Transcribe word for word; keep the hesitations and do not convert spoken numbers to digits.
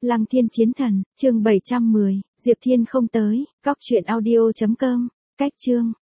Lăng Thiên Chiến Thần, chương bảy trăm mười, Diệp Thiên không tới, góc truyện audio chấm com, cách chương.